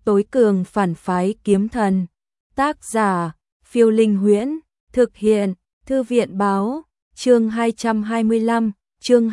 Tối cường phản phái kiếm thần. Tác giả, Phiêu Linh Huyễn. Thực hiện, Thư viện Báo. Chương 225, chương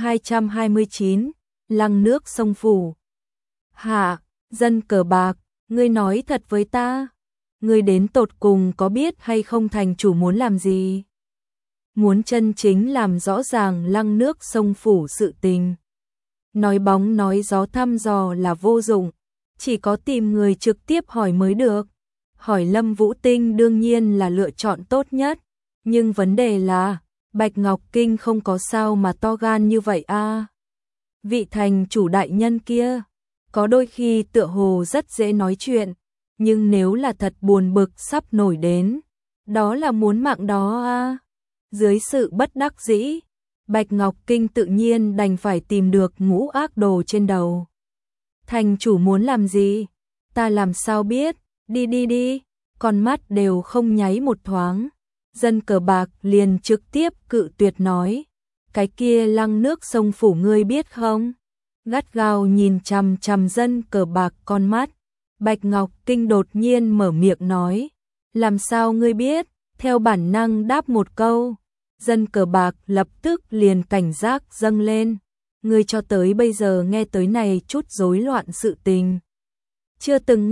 229. Lăng nước sông phủ. Hạ, Dân Cờ Bạc, ngươi nói thật với ta. Ngươi đến tột cùng có biết hay không thành chủ muốn làm gì? Muốn chân chính làm rõ ràng lăng nước sông phủ sự tình. Nói bóng nói gió thăm dò là vô dụng, chỉ có tìm người trực tiếp hỏi mới được. Hỏi Lâm Vũ Tinh đương nhiên là lựa chọn tốt nhất, nhưng vấn đề là Bạch Ngọc Kinh không có sao mà to gan như vậy a. Vị thành chủ đại nhân kia, có đôi khi tựa hồ rất dễ nói chuyện, nhưng nếu là thật buồn bực sắp nổi đến, đó là muốn mạng đó a. Dưới sự bất đắc dĩ, Bạch Ngọc Kinh tự nhiên đành phải tìm được ngũ ác đồ trên đầu. Thành chủ muốn làm gì? Ta làm sao biết? Đi, con mắt đều không nháy một thoáng. Dân Cờ Bạc liền trực tiếp cự tuyệt nói, cái kia lăng nước sông phủ ngươi biết không? Gắt gao nhìn chằm chằm Dân Cờ Bạc con mắt, Bạch Ngọc Kinh đột nhiên mở miệng nói, làm sao ngươi biết? Theo bản năng đáp một câu. Dân Cờ Bạc lập tức liền cảnh giác dâng lên, ngươi cho tới bây giờ nghe tới này chút rối loạn sự tình. Chưa từng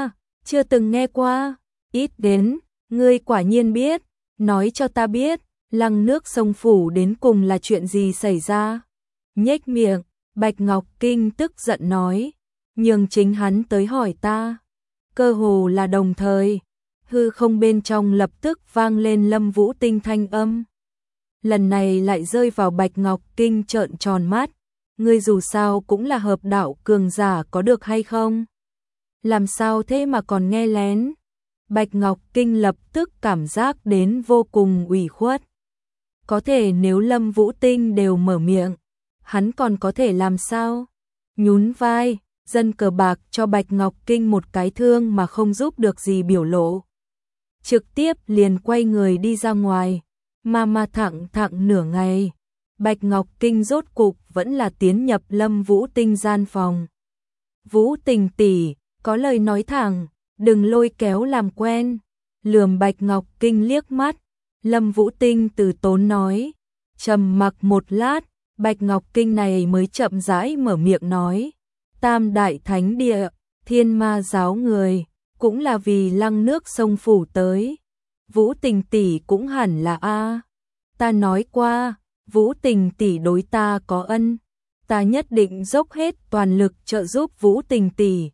nghe qua, ít đến, ngươi quả nhiên biết, nói cho ta biết, lăng nước sông phủ đến cùng là chuyện gì xảy ra. Nhếch miệng, Bạch Ngọc Kinh tức giận nói, nhường chính hắn tới hỏi ta. Cơ hồ là đồng thời, hư không bên trong lập tức vang lên Lâm Vũ Tinh thanh âm. Lần này lại rơi vào Bạch Ngọc Kinh trợn tròn mắt, ngươi dù sao cũng là hợp đạo cường giả có được hay không? Làm sao thế mà còn nghe lén? Bạch Ngọc Kinh lập tức cảm giác đến vô cùng ủy khuất. Có thể nếu Lâm Vũ Tinh đều mở miệng, hắn còn có thể làm sao? Nhún vai, Dân Cờ Bạc cho Bạch Ngọc Kinh một cái thương mà không giúp được gì biểu lộ. Trực tiếp liền quay người đi ra ngoài, mà thẳng nửa ngày. Bạch Ngọc Kinh rốt cục vẫn là tiến nhập Lâm Vũ Tinh gian phòng. Vũ Tình tỷ, có lời nói thẳng, đừng lôi kéo làm quen. Lườm Bạch Ngọc Kinh liếc mắt, Lâm Vũ Tinh từ tốn nói. Trầm mặc một lát, Bạch Ngọc Kinh này mới chậm rãi mở miệng nói, Tam Đại Thánh Địa, Thiên Ma giáo người, cũng là vì lăng nước sông phủ tới. Vũ Tình tỷ cũng hẳn là a. Ta nói qua, Vũ Tình tỷ đối ta có ân, ta nhất định dốc hết toàn lực trợ giúp Vũ Tình tỷ.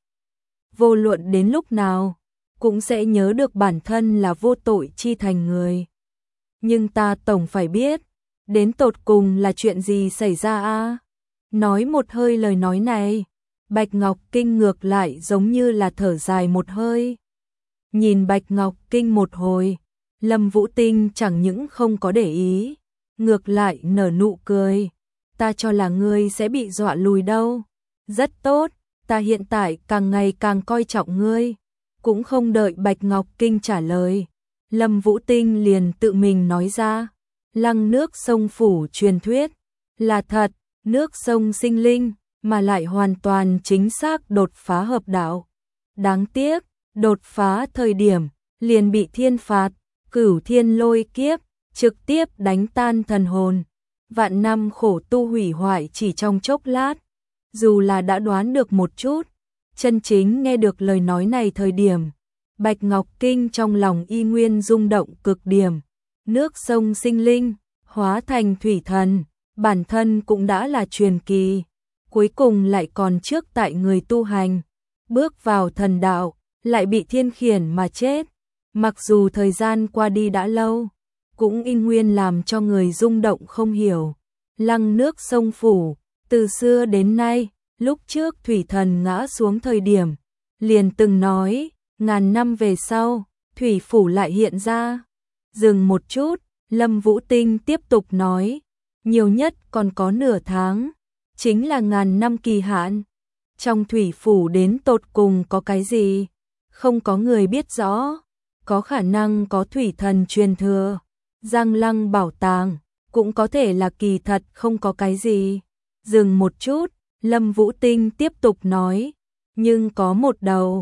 Vô luận đến lúc nào, cũng sẽ nhớ được bản thân là vô tội chi thành người. Nhưng ta tổng phải biết, đến tột cùng là chuyện gì xảy ra a? Nói một hơi lời nói này, Bạch Ngọc Kinh ngược lại giống như là thở dài một hơi. Nhìn Bạch Ngọc Kinh một hồi, Lâm Vũ Tinh chẳng những không có để ý, ngược lại nở nụ cười. Ta cho là ngươi sẽ bị dọa lùi đâu. Rất tốt, ta hiện tại càng ngày càng coi trọng ngươi. Cũng không đợi Bạch Ngọc Kinh trả lời, Lâm Vũ Tinh liền tự mình nói ra, lăng nước sông phủ truyền thuyết là thật, nước sông sinh linh, mà lại hoàn toàn chính xác đột phá hợp đạo. Đáng tiếc, đột phá thời điểm, liền bị thiên phạt, Cửu Thiên Lôi Kiếp, trực tiếp đánh tan thần hồn. Vạn năm khổ tu hủy hoại chỉ trong chốc lát. Dù là đã đoán được một chút, chân chính nghe được lời nói này thời điểm, Bạch Ngọc Kinh trong lòng y nguyên rung động cực điểm. Nước sông sinh linh, hóa thành thủy thần, bản thân cũng đã là truyền kỳ. Cuối cùng lại còn trước tại người tu hành, bước vào thần đạo, lại bị thiên khiển mà chết. Mặc dù thời gian qua đi đã lâu, cũng y nguyên làm cho người rung động không hiểu. Lăng nước sông phủ, từ xưa đến nay, lúc trước thủy thần ngã xuống thời điểm, liền từng nói, ngàn năm về sau, thủy phủ lại hiện ra. Dừng một chút, Lâm Vũ Tinh tiếp tục nói, nhiều nhất còn có nửa tháng, chính là ngàn năm kỳ hạn. Trong thủy phủ đến tột cùng có cái gì? Không có người biết rõ. Có khả năng có thủy thần truyền thừa, Giang Lăng bảo tàng, cũng có thể là kỳ thật không có cái gì. Dừng một chút, Lâm Vũ Tinh tiếp tục nói, nhưng có một đầu,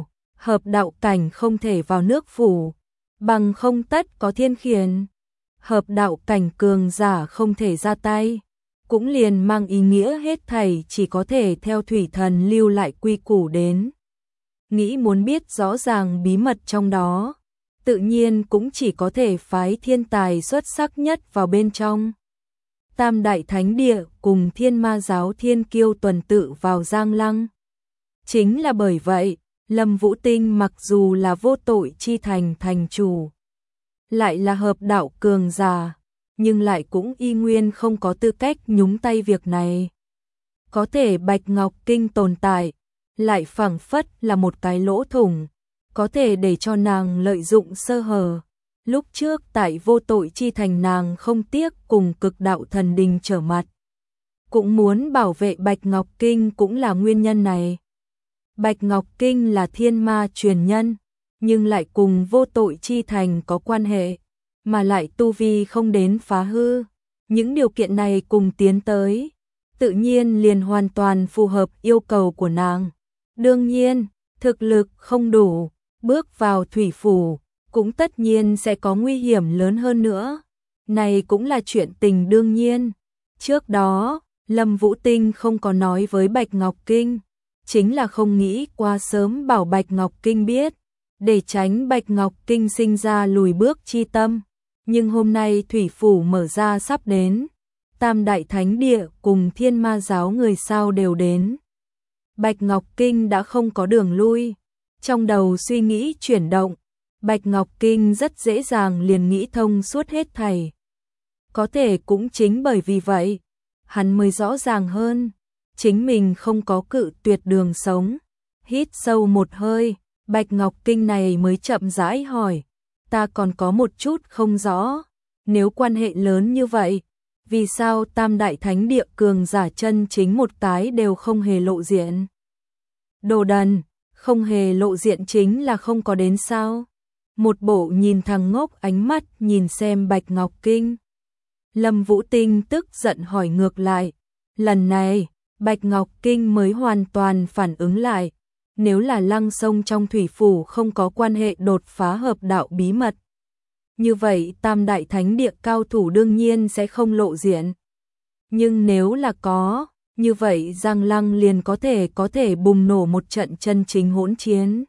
hợp đạo cảnh không thể vào nước phủ, bằng không tất có thiên khiển. Hợp đạo cảnh cường giả không thể ra tay, cũng liền mang ý nghĩa hết thảy chỉ có thể theo thủy thần lưu lại quy củ đến. Nghĩ muốn biết rõ ràng bí mật trong đó, tự nhiên cũng chỉ có thể phái thiên tài xuất sắc nhất vào bên trong. Tam đại thánh địa cùng Thiên Ma giáo thiên kiêu tuần tự vào Giang Lăng. Chính là bởi vậy, Lâm Vũ Tinh mặc dù là vô tội chi thành thành chủ, lại là hợp đạo cường giả, nhưng lại cũng y nguyên không có tư cách nhúng tay việc này. Có thể Bạch Ngọc Kinh tồn tại, lại phảng phất là một cái lỗ thủng, có thể để cho nàng lợi dụng sơ hở. Lúc trước tại vô tội chi thành nàng không tiếc cùng cực đạo thần đình trở mặt, cũng muốn bảo vệ Bạch Ngọc Kinh cũng là nguyên nhân này. Bạch Ngọc Kinh là thiên ma truyền nhân, nhưng lại cùng vô tội chi thành có quan hệ, mà lại tu vi không đến phá hư. Những điều kiện này cùng tiến tới, tự nhiên liền hoàn toàn phù hợp yêu cầu của nàng. Đương nhiên, thực lực không đủ, bước vào thủy phủ, cũng tất nhiên sẽ có nguy hiểm lớn hơn nữa. Này cũng là chuyện tình đương nhiên. Trước đó, Lâm Vũ Tinh không có nói với Bạch Ngọc Kinh, chính là không nghĩ qua sớm bảo Bạch Ngọc Kinh biết, để tránh Bạch Ngọc Kinh sinh ra lùi bước chi tâm. Nhưng hôm nay thủy phủ mở ra sắp đến, Tam đại thánh địa cùng Thiên Ma giáo người sao đều đến. Bạch Ngọc Kinh đã không có đường lui, trong đầu suy nghĩ chuyển động, Bạch Ngọc Kinh rất dễ dàng liền nghĩ thông suốt hết thảy. Có thể cũng chính bởi vì vậy, hắn mới rõ ràng hơn, chính mình không có cự tuyệt đường sống. Hít sâu một hơi, Bạch Ngọc Kinh này mới chậm rãi hỏi, ta còn có một chút không rõ, nếu quan hệ lớn như vậy, vì sao Tam đại thánh địa cường giả chân chính một cái đều không hề lộ diện? Đồ đần, không hề lộ diện chính là không có đến sao? Một bộ nhìn thằng ngốc ánh mắt nhìn xem Bạch Ngọc Kinh. Lâm Vũ Tinh tức giận hỏi ngược lại. Lần này, Bạch Ngọc Kinh mới hoàn toàn phản ứng lại. Nếu là Lăng Sông trong thủy phủ không có quan hệ đột phá hợp đạo bí mật, như vậy Tam đại thánh địa cao thủ đương nhiên sẽ không lộ diện. Nhưng nếu là có, như vậy Giang Lăng liền có thể bùng nổ một trận chân chính hỗn chiến.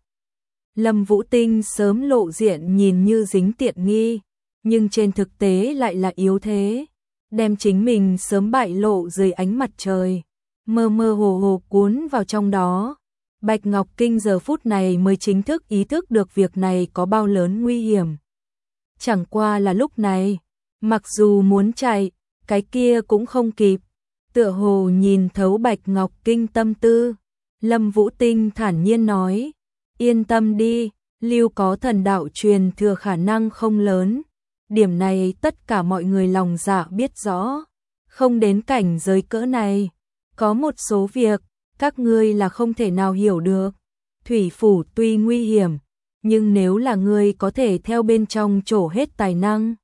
Lâm Vũ Tinh sớm lộ diện nhìn như dính tiện nghi, nhưng trên thực tế lại là yếu thế, đem chính mình sớm bại lộ dưới ánh mặt trời, mơ mơ hồ hồ cuốn vào trong đó. Bạch Ngọc Kinh giờ phút này mới chính thức ý thức được việc này có bao lớn nguy hiểm. Chẳng qua là lúc này, mặc dù muốn chạy, cái kia cũng không kịp. Tựa hồ nhìn thấu Bạch Ngọc Kinh tâm tư, Lâm Vũ Tinh thản nhiên nói, yên tâm đi, Lưu có thần đạo truyền thừa khả năng không lớn. Điểm này tất cả mọi người lòng dạ biết rõ, không đến cảnh giới cỡ này. Có một số việc, các ngươi là không thể nào hiểu được. Thủy phủ tuy nguy hiểm, nhưng nếu là ngươi có thể theo bên trong trổ hết tài năng,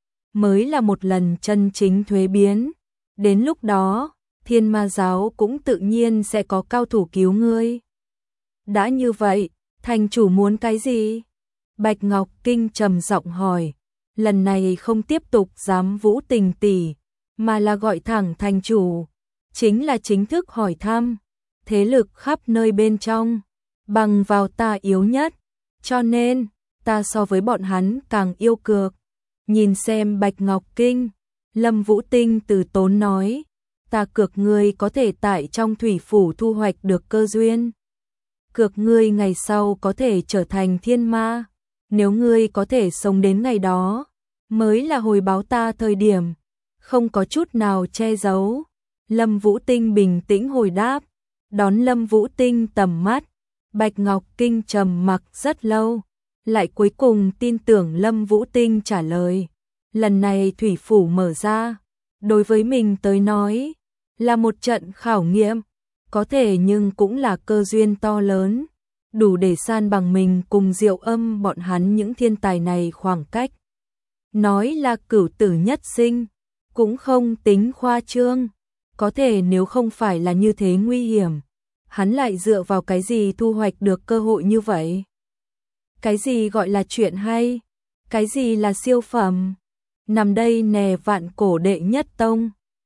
mới là một lần chân chính thuế biến. Đến lúc đó, Thiên Ma giáo cũng tự nhiên sẽ có cao thủ cứu ngươi. Đã như vậy, thành chủ muốn cái gì? Bạch Ngọc Kinh trầm giọng hỏi. Lần này không tiếp tục dám Vũ Tình tỷ, mà là gọi thẳng thành chủ. Chính là chính thức hỏi thăm. Thế lực khắp nơi bên trong, bằng vào ta yếu nhất. Cho nên, ta so với bọn hắn càng yêu cược. Nhìn xem Bạch Ngọc Kinh, Lâm Vũ Tinh từ tốn nói, ta cược ngươi có thể tại trong thủy phủ thu hoạch được cơ duyên. Cược ngươi ngày sau có thể trở thành thiên ma. Nếu ngươi có thể sống đến ngày đó, mới là hồi báo ta thời điểm. Không có chút nào che giấu. Lâm Vũ Tinh bình tĩnh hồi đáp. Đón Lâm Vũ Tinh tầm mắt, Bạch Ngọc Kinh trầm mặc rất lâu, lại cuối cùng tin tưởng Lâm Vũ Tinh trả lời. Lần này thủy phủ mở ra, đối với mình tới nói, là một trận khảo nghiệm, có thể nhưng cũng là cơ duyên to lớn, đủ để san bằng mình cùng Diệu Âm bọn hắn những thiên tài này khoảng cách. Nói là cửu tử nhất sinh, cũng không tính khoa trương, có thể nếu không phải là như thế nguy hiểm, hắn lại dựa vào cái gì thu hoạch được cơ hội như vậy? Cái gì gọi là chuyện hay? Cái gì là siêu phẩm? Nằm đây nè vạn cổ đệ nhất tông.